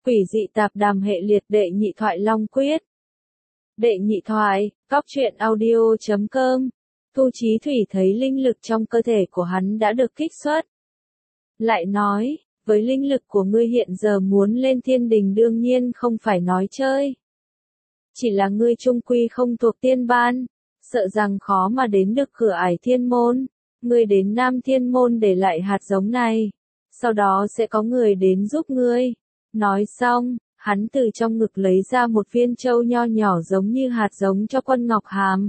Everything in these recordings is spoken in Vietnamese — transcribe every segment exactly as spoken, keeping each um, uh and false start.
Quỷ dị tạp đàm hệ liệt đệ nhị thoại Long Quyết. Đệ nhị thoại, cóc truyện audio chấm com. Thu Chí Thủy thấy linh lực trong cơ thể của hắn đã được kích xuất. Lại nói, với linh lực của ngươi hiện giờ muốn lên thiên đình đương nhiên không phải nói chơi. Chỉ là ngươi trung quy không thuộc tiên ban, sợ rằng khó mà đến được cửa ải thiên môn. Ngươi đến Nam Thiên Môn để lại hạt giống này, sau đó sẽ có người đến giúp ngươi. Nói xong, hắn từ trong ngực lấy ra một viên châu nho nhỏ giống như hạt giống cho Quân Ngọc Hàm.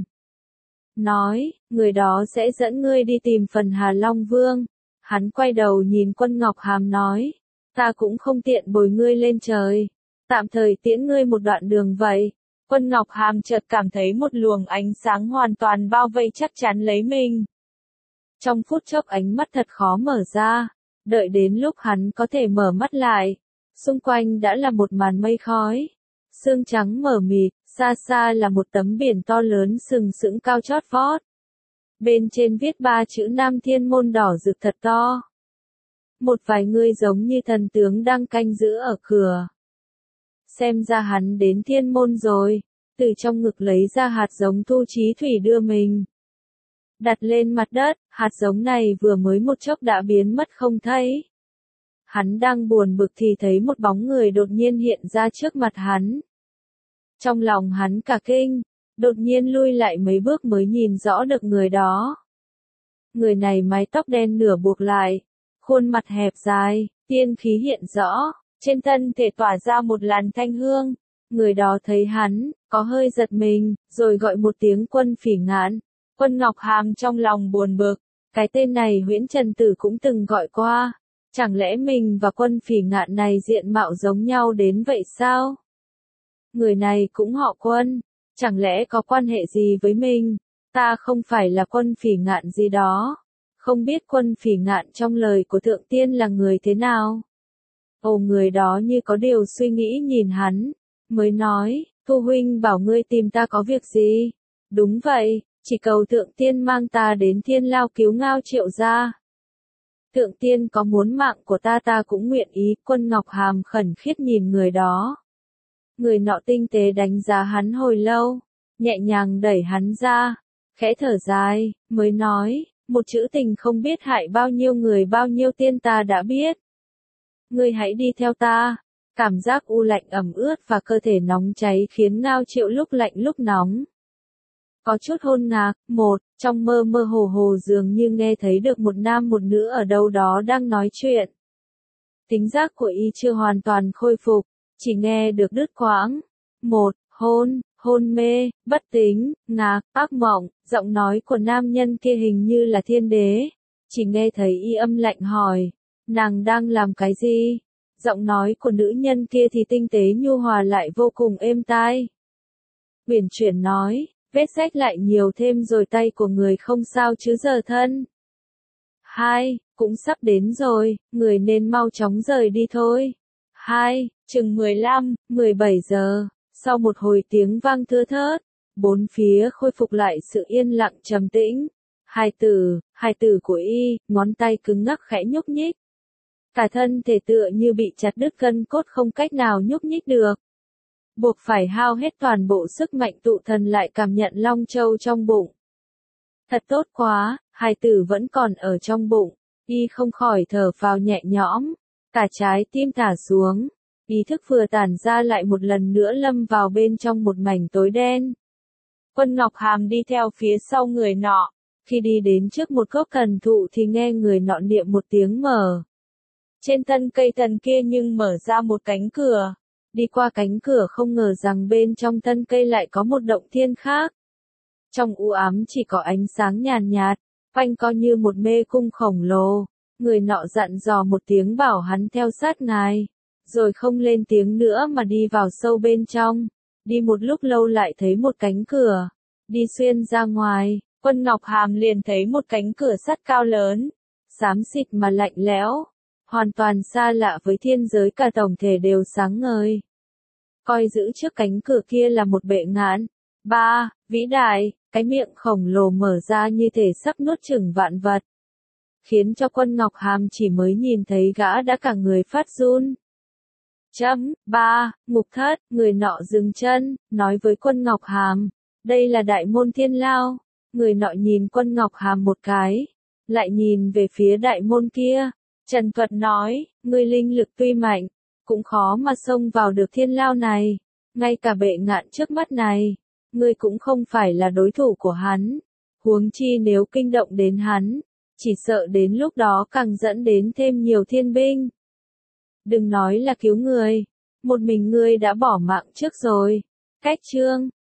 Nói, người đó sẽ dẫn ngươi đi tìm phần Hà Long Vương. Hắn quay đầu nhìn Quân Ngọc Hàm nói, ta cũng không tiện bồi ngươi lên trời, tạm thời tiễn ngươi một đoạn đường vậy. Quân Ngọc Hàm chợt cảm thấy một luồng ánh sáng hoàn toàn bao vây chắc chắn lấy mình. Trong phút chốc ánh mắt thật khó mở ra, đợi đến lúc hắn có thể mở mắt lại, xung quanh đã là một màn mây khói, sương trắng mờ mịt, xa xa là một tấm biển to lớn sừng sững cao chót vót. Bên trên viết ba chữ Nam Thiên Môn đỏ rực thật to. Một vài người giống như thần tướng đang canh giữ ở cửa. Xem ra hắn đến Thiên Môn rồi, từ trong ngực lấy ra hạt giống Thu Chí Thủy đưa mình. Đặt lên mặt đất, hạt giống này vừa mới một chốc đã biến mất không thấy. Hắn đang buồn bực thì thấy một bóng người đột nhiên hiện ra trước mặt hắn. Trong lòng hắn cả kinh, đột nhiên lui lại mấy bước mới nhìn rõ được người đó. Người này mái tóc đen nửa buộc lại, khuôn mặt hẹp dài, tiên khí hiện rõ, trên thân thể tỏa ra một làn thanh hương. Người đó thấy hắn, có hơi giật mình, rồi gọi một tiếng Quân Phỉ Ngạn. Quân Ngọc Hàm trong lòng buồn bực, cái tên này Huyễn Trần Tử cũng từng gọi qua, chẳng lẽ mình và Quân Phỉ Ngạn này diện mạo giống nhau đến vậy sao? Người này cũng họ Quân, chẳng lẽ có quan hệ gì với mình? Ta không phải là Quân Phỉ Ngạn gì đó, không biết Quân Phỉ Ngạn trong lời của Thượng Tiên là người thế nào? Ồ, người đó như có điều suy nghĩ nhìn hắn, mới nói, Thu huynh bảo ngươi tìm ta có việc gì? Đúng vậy. Chỉ cầu Thượng Tiên mang ta đến Thiên Lao cứu Ngao Triệu gia. Thượng Tiên có muốn mạng của ta ta cũng nguyện ý. Quân Ngọc Hàm khẩn khiết nhìn người đó. Người nọ tinh tế đánh giá hắn hồi lâu, nhẹ nhàng đẩy hắn ra, khẽ thở dài, mới nói, một chữ tình không biết hại bao nhiêu người bao nhiêu tiên ta đã biết. Ngươi hãy đi theo ta. Cảm giác u lạnh ẩm ướt và cơ thể nóng cháy khiến Ngao Triệu lúc lạnh lúc nóng. Có chút hôn ngạc, một, trong mơ mơ hồ hồ dường như nghe thấy được một nam một nữ ở đâu đó đang nói chuyện. Tính giác của y chưa hoàn toàn khôi phục, chỉ nghe được đứt quãng. Một, hôn, hôn mê, bất tính, ngạc, ác mộng, giọng nói của nam nhân kia hình như là thiên đế. Chỉ nghe thấy y âm lạnh hỏi, nàng đang làm cái gì? Giọng nói của nữ nhân kia thì tinh tế nhu hòa lại vô cùng êm tai. Uyển chuyển nói, vết rách lại nhiều thêm rồi tay của người không sao chứ giờ thân. Hai, cũng sắp đến rồi, người nên mau chóng rời đi thôi. Hai, chừng mười lăm, mười bảy giờ, sau một hồi tiếng vang thưa thớt, bốn phía khôi phục lại sự yên lặng trầm tĩnh. Hai từ, hai từ của y, ngón tay cứng ngắc khẽ nhúc nhích. Cả thân thể tựa như bị chặt đứt gân cốt không cách nào nhúc nhích được. Buộc phải hao hết toàn bộ sức mạnh tụ thần lại cảm nhận Long Châu trong bụng. Thật tốt quá, hài tử vẫn còn ở trong bụng, y không khỏi thở phào nhẹ nhõm, cả trái tim thả xuống, ý thức vừa tản ra lại một lần nữa lâm vào bên trong một mảnh tối đen. Quân Ngọc Hàm đi theo phía sau người nọ, khi đi đến trước một gốc thần thụ thì nghe người nọ niệm một tiếng mở. Trên thân cây thần kia nhưng mở ra một cánh cửa. Đi qua cánh cửa không ngờ rằng bên trong thân cây lại có một động thiên khác. Trong u ám chỉ có ánh sáng nhàn nhạt, quanh co như một mê cung khổng lồ. Người nọ dặn dò một tiếng bảo hắn theo sát ngài, rồi không lên tiếng nữa mà đi vào sâu bên trong. Đi một lúc lâu lại thấy một cánh cửa, đi xuyên ra ngoài, Quân Ngọc Hàm liền thấy một cánh cửa sắt cao lớn, xám xịt mà lạnh lẽo. Hoàn toàn xa lạ với thiên giới, cả tổng thể đều sáng ngời. Coi giữ trước cánh cửa kia là một bệ ngạn. Ba, vĩ đại, cái miệng khổng lồ mở ra như thể sắp nuốt chửng vạn vật. Khiến cho Quân Ngọc Hàm chỉ mới nhìn thấy gã đã cả người phát run. Chấm, ba, Mục Thất, người nọ dừng chân, nói với Quân Ngọc Hàm, đây là đại môn thiên lao. Người nọ nhìn Quân Ngọc Hàm một cái, lại nhìn về phía đại môn kia. Trần Thuật nói, ngươi linh lực tuy mạnh, cũng khó mà xông vào được thiên lao này. Ngay cả bệ ngạn trước mắt này, ngươi cũng không phải là đối thủ của hắn. Huống chi nếu kinh động đến hắn, chỉ sợ đến lúc đó càng dẫn đến thêm nhiều thiên binh. Đừng nói là cứu người, một mình ngươi đã bỏ mạng trước rồi. Cách chương